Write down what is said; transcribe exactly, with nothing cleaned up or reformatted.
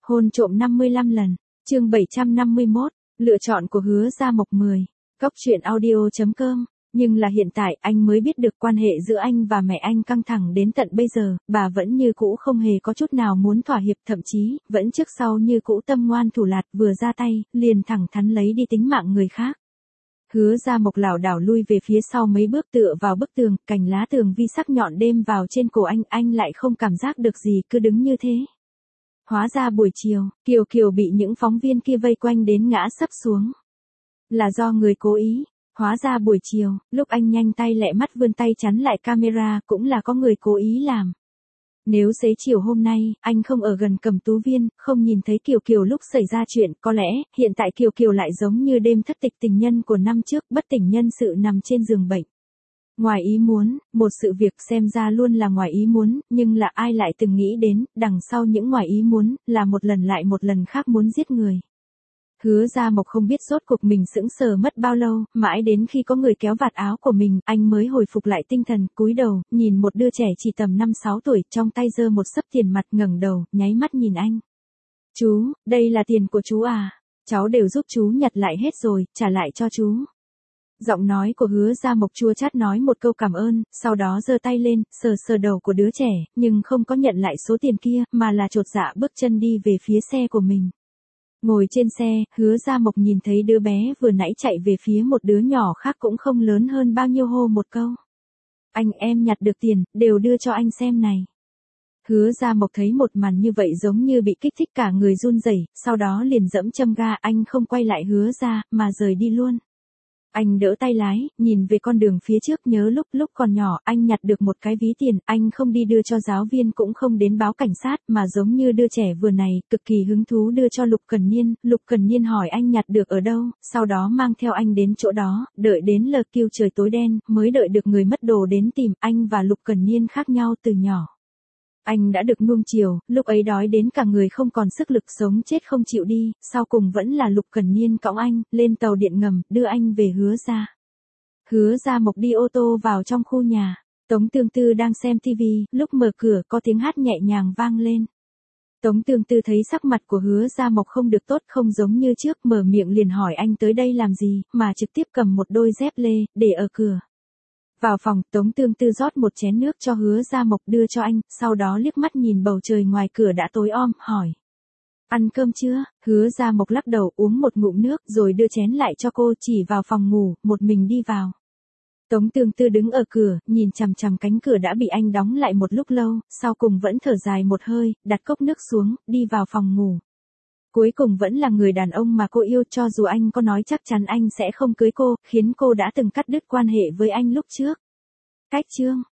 Hôn trộm năm mươi lăm lần. Chương bảy trăm năm mươi mốt. Lựa chọn của Hứa Gia Mộc mười. Cốc truyện audio chấm com. Nhưng là hiện tại anh mới biết được quan hệ giữa anh và mẹ anh căng thẳng đến tận bây giờ, bà vẫn như cũ không hề có chút nào muốn thỏa hiệp, thậm chí, vẫn trước sau như cũ tâm ngoan thủ lạt, vừa ra tay, liền thẳng thắn lấy đi tính mạng người khác. Hứa Gia Mộc lảo đảo lui về phía sau mấy bước tựa vào bức tường, cành lá tường vi sắc nhọn đêm vào trên cổ anh, anh lại không cảm giác được gì, cứ đứng như thế. Hóa ra buổi chiều, Kiều Kiều bị những phóng viên kia vây quanh đến ngã sấp xuống. Là do người cố ý. Hóa ra buổi chiều, lúc anh nhanh tay lẹ mắt vươn tay chắn lại camera, cũng là có người cố ý làm. Nếu xế chiều hôm nay, anh không ở gần Cẩm Tú Viên, không nhìn thấy Kiều Kiều lúc xảy ra chuyện, có lẽ, hiện tại Kiều Kiều lại giống như đêm thất tịch tình nhân của năm trước, bất tỉnh nhân sự nằm trên giường bệnh. Ngoài ý muốn, một sự việc xem ra luôn là ngoài ý muốn, nhưng là ai lại từng nghĩ đến, đằng sau những ngoài ý muốn, là một lần lại một lần khác muốn giết người. Hứa Gia Mộc không biết rốt cuộc mình sững sờ mất bao lâu, mãi đến khi có người kéo vạt áo của mình, anh mới hồi phục lại tinh thần, cúi đầu, nhìn một đứa trẻ chỉ tầm năm sáu tuổi, trong tay giơ một xấp tiền mặt, ngẩng đầu, nháy mắt nhìn anh. Chú, đây là tiền của chú à? Cháu đều giúp chú nhặt lại hết rồi, trả lại cho chú. Giọng nói của Hứa Gia Mộc chua chát nói một câu cảm ơn, sau đó giơ tay lên, sờ sờ đầu của đứa trẻ, nhưng không có nhận lại số tiền kia, mà là chột dạ bước chân đi về phía xe của mình. Ngồi trên xe, Hứa Gia Mộc nhìn thấy đứa bé vừa nãy chạy về phía một đứa nhỏ khác cũng không lớn hơn bao nhiêu, hô một câu. Anh em nhặt được tiền, đều đưa cho anh xem này. Hứa Gia Mộc thấy một màn như vậy giống như bị kích thích cả người run rẩy, sau đó liền dẫm châm ga, anh không quay lại Hứa Gia, mà rời đi luôn. Anh đỡ tay lái, nhìn về con đường phía trước, nhớ lúc lúc còn nhỏ, anh nhặt được một cái ví tiền, anh không đi đưa cho giáo viên cũng không đến báo cảnh sát, mà giống như đứa trẻ vừa này, cực kỳ hứng thú đưa cho Lục Cần Niên, Lục Cần Niên hỏi anh nhặt được ở đâu, sau đó mang theo anh đến chỗ đó, đợi đến lờ kêu trời tối đen, mới đợi được người mất đồ đến tìm. Anh và Lục Cần Niên khác nhau từ nhỏ. Anh đã được nuông chiều, lúc ấy đói đến cả người không còn sức lực, sống chết không chịu đi, sau cùng vẫn là Lục Cần Niên cõng anh, lên tàu điện ngầm, đưa anh về Hứa Gia. Hứa Gia Mộc đi ô tô vào trong khu nhà, Tống Tương Tư đang xem tivi, lúc mở cửa có tiếng hát nhẹ nhàng vang lên. Tống Tương Tư thấy sắc mặt của Hứa Gia Mộc không được tốt, không giống như trước, mở miệng liền hỏi anh tới đây làm gì, mà trực tiếp cầm một đôi dép lê, để ở cửa. Vào phòng, Tống Tương Tư rót một chén nước cho Hứa Gia Mộc đưa cho anh, sau đó liếc mắt nhìn bầu trời ngoài cửa đã tối om, hỏi. Ăn cơm chưa? Hứa Gia Mộc lắc đầu, uống một ngụm nước rồi đưa chén lại cho cô, chỉ vào phòng ngủ, một mình đi vào. Tống Tương Tư đứng ở cửa, nhìn chằm chằm cánh cửa đã bị anh đóng lại một lúc lâu, sau cùng vẫn thở dài một hơi, đặt cốc nước xuống, đi vào phòng ngủ. Cuối cùng vẫn là người đàn ông mà cô yêu, cho dù anh có nói chắc chắn anh sẽ không cưới cô, khiến cô đã từng cắt đứt quan hệ với anh lúc trước. Cách chương.